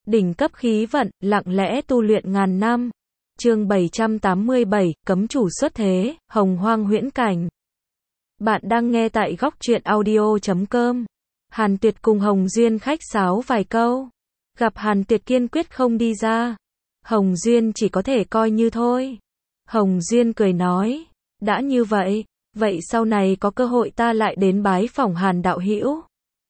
Đỉnh cấp khí vận, lặng lẽ tu luyện ngàn năm. Chương 787, cấm chủ xuất thế, hồng hoang huyễn cảnh. Bạn đang nghe tại góc truyện audio.com. Hàn Tuyệt cùng Hồng Duyên khách sáo vài câu. Gặp Hàn Tuyệt kiên quyết không đi ra. Hồng Duyên chỉ có thể coi như thôi. Hồng Duyên cười nói, đã như vậy, vậy sau này có cơ hội ta lại đến bái phỏng Hàn đạo hữu.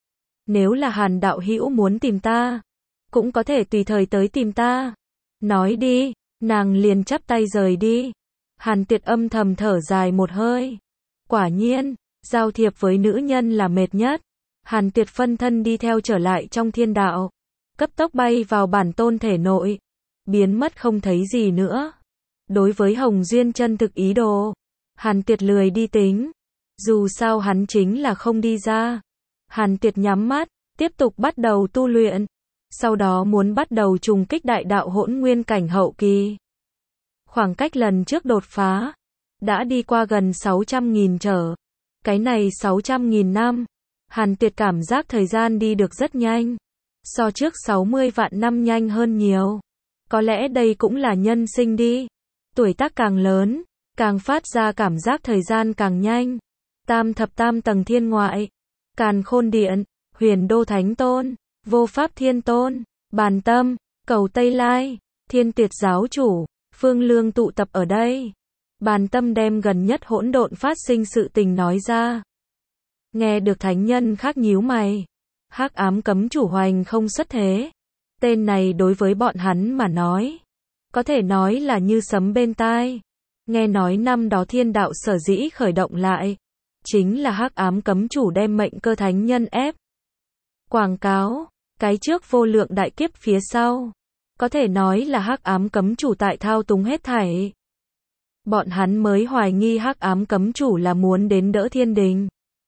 Nếu là Hàn đạo hữu muốn tìm ta, cũng có thể tùy thời tới tìm ta. Nói đi, nàng liền chắp tay rời đi. Hàn Tuyệt âm thầm thở dài một hơi. Quả nhiên, giao thiệp với nữ nhân là mệt nhất. Hàn Tuyệt phân thân đi theo trở lại trong thiên đạo. Cấp tốc bay vào bản tôn thể nội. Biến mất không thấy gì nữa. Đối với Hồng Duyên chân thực ý đồ, Hàn Tuyệt lười đi tính. Dù sao hắn chính là không đi ra. Hàn Tuyệt nhắm mắt, tiếp tục bắt đầu tu luyện. Sau đó muốn bắt đầu trùng kích đại đạo hỗn nguyên cảnh hậu kỳ. Khoảng cách lần trước đột phá, đã đi qua gần 600.000 trở. Cái này 600.000 năm, Hàn Tuyệt cảm giác thời gian đi được rất nhanh. So trước 60 vạn năm nhanh hơn nhiều. Có lẽ đây cũng là nhân sinh đi. Tuổi tác càng lớn, càng phát ra cảm giác thời gian càng nhanh. Tam thập tam tầng thiên ngoại, Càn Khôn Điện, Huyền Đô Thánh Tôn, Vô Pháp Thiên Tôn, Bàn Tâm, Cầu Tây Lai, Thiên Tuyệt Giáo Chủ, Phương Lương tụ tập ở đây. Bàn Tâm đem gần nhất hỗn độn phát sinh sự tình nói ra. Nghe được thánh nhân khác nhíu mày. Hắc ám cấm chủ hoành không xuất thế. Tên này đối với bọn hắn mà nói, có thể nói là như sấm bên tai. Nghe nói năm đó thiên đạo sở dĩ khởi động lại, chính là hắc ám cấm chủ đem mệnh cơ thánh nhân ép. Quảng cáo, cái trước vô lượng đại kiếp phía sau. Có thể nói là hắc ám cấm chủ tại thao túng hết thảy. Bọn hắn mới hoài nghi hắc ám cấm chủ là muốn đến đỡ thiên đình.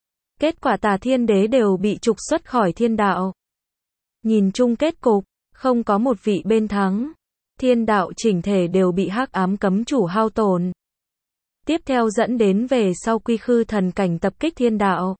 Kết quả Tà Thiên Đế đều bị trục xuất khỏi thiên đạo. Nhìn chung kết cục, không có một vị bên thắng. Thiên đạo chỉnh thể đều bị hắc ám cấm chủ hao tổn. Tiếp theo dẫn đến về sau quy khư thần cảnh tập kích thiên đạo.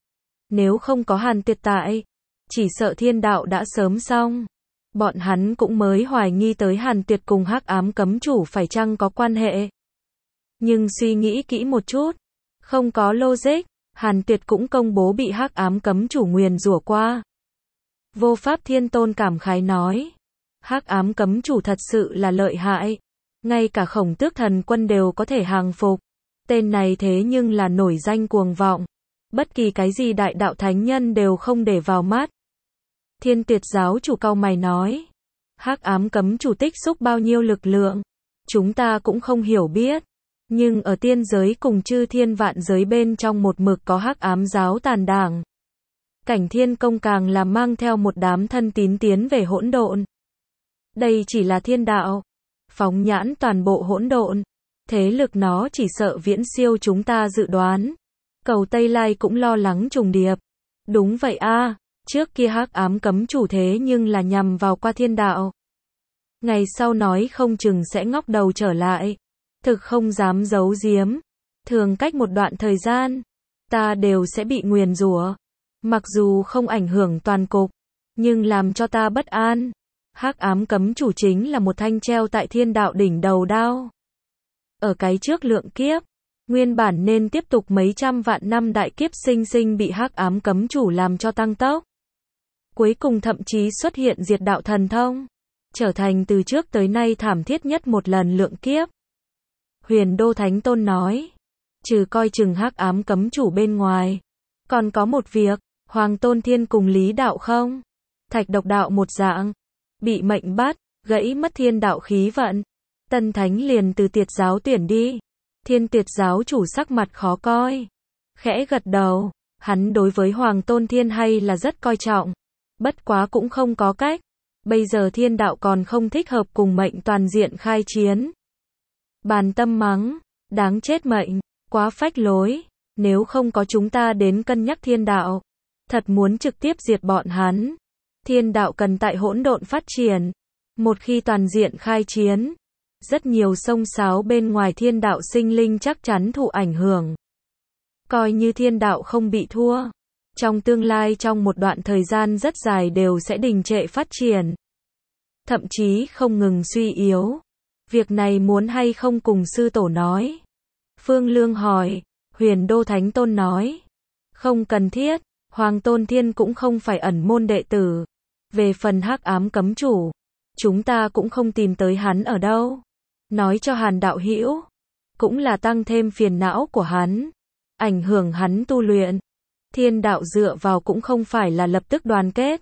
Nếu không có Hàn Tuyệt tại, chỉ sợ thiên đạo đã sớm xong. Bọn hắn cũng mới hoài nghi tới Hàn Tuyệt cùng hắc ám cấm chủ phải chăng có quan hệ. Nhưng suy nghĩ kỹ một chút, không có logic. Hàn Tuyệt cũng công bố bị hắc ám cấm chủ nguyền rủa qua. Vô Pháp Thiên Tôn cảm khái nói, hắc ám cấm chủ thật sự là lợi hại. Ngay cả Khổng Tước Thần Quân đều có thể hàng phục. Tên này thế nhưng là nổi danh cuồng vọng. Bất kỳ cái gì đại đạo thánh nhân đều không để vào mắt. Thiên Tuyệt Giáo Chủ cau mày nói, hắc ám cấm chủ tích xúc bao nhiêu lực lượng, chúng ta cũng không hiểu biết. Nhưng ở tiên giới cùng chư thiên vạn giới bên trong một mực có hắc ám giáo tàn đảng. Cảnh Thiên Công càng là mang theo một đám thân tín tiến về hỗn độn. Đây chỉ là thiên đạo. Phóng nhãn toàn bộ hỗn độn. Thế lực nó chỉ sợ viễn siêu chúng ta dự đoán. Cầu Tây Lai cũng lo lắng trùng điệp. Đúng vậy a, trước kia hắc ám cấm chủ thế nhưng là nhằm vào qua thiên đạo. Ngày sau nói không chừng sẽ ngóc đầu trở lại. Thực không dám giấu giếm. Thường cách một đoạn thời gian, ta đều sẽ bị nguyền rủa. Mặc dù không ảnh hưởng toàn cục, nhưng làm cho ta bất an. Hắc ám cấm chủ chính là một thanh treo tại thiên đạo đỉnh đầu đao. Ở cái trước lượng kiếp, nguyên bản nên tiếp tục mấy trăm vạn năm đại kiếp sinh sinh bị hắc ám cấm chủ làm cho tăng tốc. Cuối cùng thậm chí xuất hiện diệt đạo thần thông, trở thành từ trước tới nay thảm thiết nhất một lần lượng kiếp. Huyền Đô Thánh Tôn nói, trừ coi chừng hắc ám cấm chủ bên ngoài, còn có một việc, Hoàng Tôn Thiên cùng Lý Đạo không? Thạch Độc Đạo một dạng, bị mệnh bắt, gãy mất thiên đạo khí vận. Tân Thánh liền từ Tiệt giáo tuyển đi. Thiên Tiệt giáo chủ sắc mặt khó coi. Khẽ gật đầu, hắn đối với Hoàng Tôn Thiên hay là rất coi trọng. Bất quá cũng không có cách. Bây giờ thiên đạo còn không thích hợp cùng mệnh toàn diện khai chiến. Bàn Tâm mắng, đáng chết mệnh, quá phách lối, nếu không có chúng ta đến cân nhắc thiên đạo, thật muốn trực tiếp diệt bọn hắn. Thiên đạo cần tại hỗn độn phát triển, một khi toàn diện khai chiến, rất nhiều xông xáo bên ngoài thiên đạo sinh linh chắc chắn thụ ảnh hưởng. Coi như thiên đạo không bị thua, trong tương lai trong một đoạn thời gian rất dài đều sẽ đình trệ phát triển. thậm chí không ngừng suy yếu. Việc này muốn hay không cùng sư tổ nói? Phương Lương hỏi. Huyền Đô Thánh Tôn nói. Không cần thiết, Hoàng Tôn Thiên cũng không phải ẩn môn đệ tử. Về phần hắc ám cấm chủ, chúng ta cũng không tìm tới hắn ở đâu. Nói cho Hàn đạo hữu, cũng là tăng thêm phiền não của hắn, ảnh hưởng hắn tu luyện. Thiên đạo dựa vào cũng không phải là lập tức đoàn kết,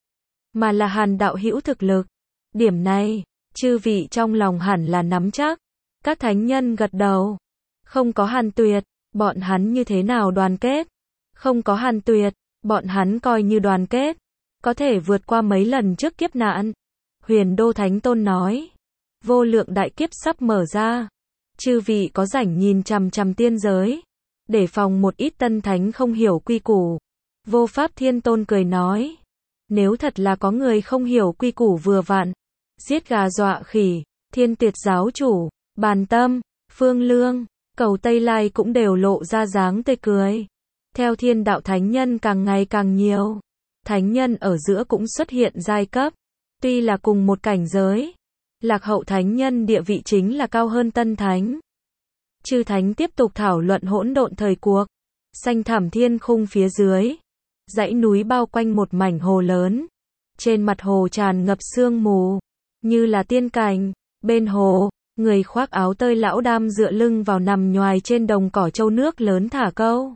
mà là Hàn đạo hữu thực lực. Điểm này, chư vị trong lòng hẳn là nắm chắc. Các thánh nhân gật đầu. Không có Hàn Tuyệt, bọn hắn như thế nào đoàn kết? Không có Hàn Tuyệt, bọn hắn coi như đoàn kết, có thể vượt qua mấy lần trước kiếp nạn. Huyền Đô Thánh Tôn nói. Vô lượng đại kiếp sắp mở ra. Chư vị có rảnh nhìn chằm chằm tiên giới, để phòng một ít tân thánh không hiểu quy củ. Vô Pháp Thiên Tôn cười nói. Nếu thật là có người không hiểu quy củ vừa vặn, giết gà dọa khỉ, Thiên Tuyệt giáo chủ, Bàn Tâm, Phương Lương, Cầu Tây Lai cũng đều lộ ra dáng tươi cười. Theo thiên đạo thánh nhân càng ngày càng nhiều, thánh nhân ở giữa cũng xuất hiện giai cấp. Tuy là cùng một cảnh giới, lạc hậu thánh nhân địa vị chính là cao hơn tân thánh. Chư thánh tiếp tục thảo luận hỗn độn thời cuộc. Xanh thẳm thiên khung phía dưới, dãy núi bao quanh một mảnh hồ lớn. Trên mặt hồ tràn ngập sương mù, như là tiên cảnh. Bên hồ, người khoác áo tơi lão đam dựa lưng vào nằm nhoài trên đồng cỏ trâu nước lớn thả câu.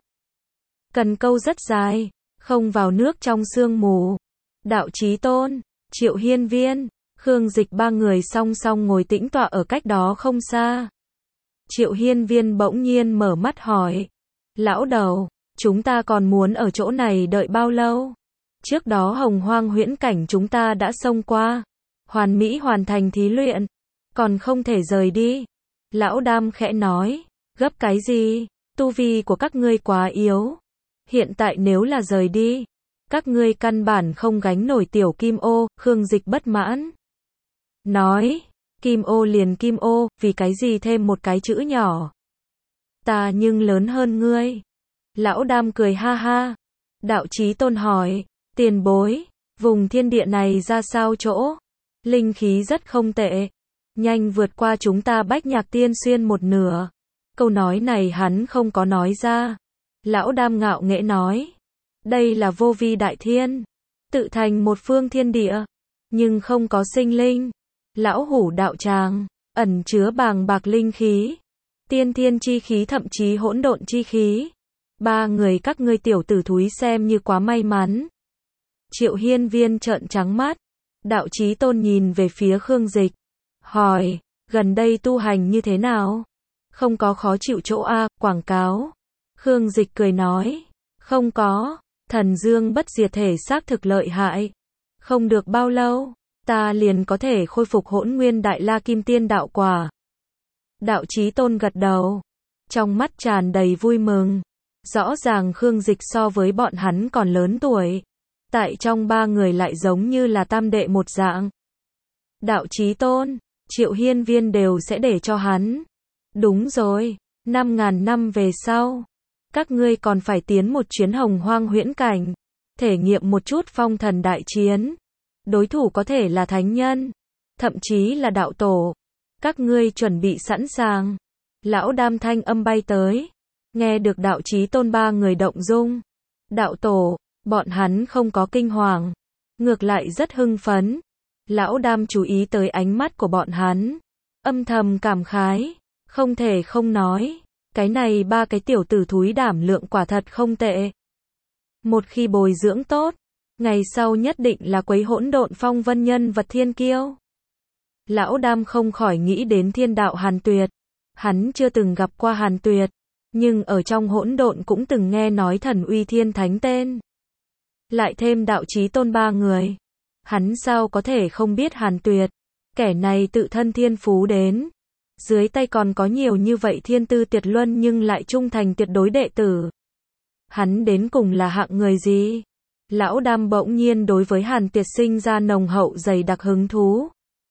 Cần câu rất dài, không vào nước trong sương mù. Đạo Chí Tôn, Triệu Hiên Viên, Khương Dịch ba người song song ngồi tĩnh tọa ở cách đó không xa. Triệu Hiên Viên bỗng nhiên mở mắt hỏi. Lão đầu, chúng ta còn muốn ở chỗ này đợi bao lâu? Trước đó Hồng Hoang huyễn cảnh chúng ta đã xông qua, hoàn mỹ hoàn thành thí luyện, còn không thể rời đi. Lão Đam khẽ nói. Gấp cái gì? Tu vi của các ngươi quá yếu. Hiện tại nếu là rời đi, các ngươi căn bản không gánh nổi tiểu kim ô. Khương Dịch bất mãn nói. Kim ô liền kim ô, vì cái gì thêm một cái chữ nhỏ? Ta nhưng lớn hơn ngươi. Lão Đam cười ha ha. Đạo Chí Tôn hỏi. Tiền bối, vùng thiên địa này ra sao chỗ? Linh khí rất không tệ, nhanh vượt qua chúng ta Bách Nhạc Tiên Xuyên một nửa. Câu nói này hắn không có nói ra. Lão Đam ngạo nghễ nói. Đây là vô vi đại thiên, tự thành một phương thiên địa, nhưng không có sinh linh. Lão hủ đạo tràng, ẩn chứa bàng bạc linh khí, tiên thiên chi khí thậm chí hỗn độn chi khí. Ba người các ngươi tiểu tử thúi xem như quá may mắn. Triệu Hiên Viên trợn trắng mắt. Đạo Chí Tôn nhìn về phía Khương Dịch, hỏi, gần đây tu hành như thế nào? Không có khó chịu chỗ a? Quảng cáo. Khương Dịch cười nói, không có, thần dương bất diệt thể xác thực lợi hại. Không được bao lâu, ta liền có thể khôi phục hỗn nguyên đại la kim tiên đạo quả. Đạo Chí Tôn gật đầu, trong mắt tràn đầy vui mừng. Rõ ràng Khương Dịch so với bọn hắn còn lớn tuổi, tại trong ba người lại giống như là tam đệ một dạng. Đạo Chí Tôn, Triệu Hiên Viên đều sẽ để cho hắn. Đúng rồi, 5.000 năm về sau, các ngươi còn phải tiến một chuyến Hồng Hoang huyễn cảnh, thể nghiệm một chút phong thần đại chiến. Đối thủ có thể là thánh nhân, thậm chí là đạo tổ. Các ngươi chuẩn bị sẵn sàng. Lão Đam thanh âm bay tới, nghe được Đạo Chí Tôn ba người động dung. Đạo tổ, bọn hắn không có kinh hoàng, ngược lại rất hưng phấn. Lão Đam chú ý tới ánh mắt của bọn hắn, âm thầm cảm khái, không thể không nói, cái này ba cái tiểu tử thúi đảm lượng quả thật không tệ. Một khi bồi dưỡng tốt, ngày sau nhất định là quấy hỗn độn phong vân nhân vật thiên kiêu. Lão Đam không khỏi nghĩ đến thiên đạo Hàn Tuyệt. Hắn chưa từng gặp qua Hàn Tuyệt, nhưng ở trong hỗn độn cũng từng nghe nói thần uy thiên thánh tên. Lại thêm Đạo Chí Tôn ba người, hắn sao có thể không biết Hàn Tuyệt? Kẻ này tự thân thiên phú đến, dưới tay còn có nhiều như vậy thiên tư tuyệt luân nhưng lại trung thành tuyệt đối đệ tử. Hắn đến cùng là hạng người gì? Lão Đam bỗng nhiên đối với Hàn Tuyệt sinh ra nồng hậu dày đặc hứng thú.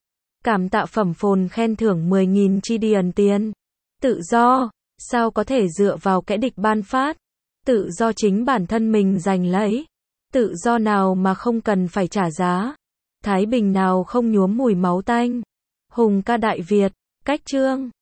Cảm tạ phẩm phồn khen thưởng 10.000 chi điền tiền. Tự do, sao có thể dựa vào kẻ địch ban phát? Tự do chính bản thân mình giành lấy. Tự do nào mà không cần phải trả giá? Thái Bình nào không nhuốm mùi máu tanh. Hùng ca Đại Việt, cách chương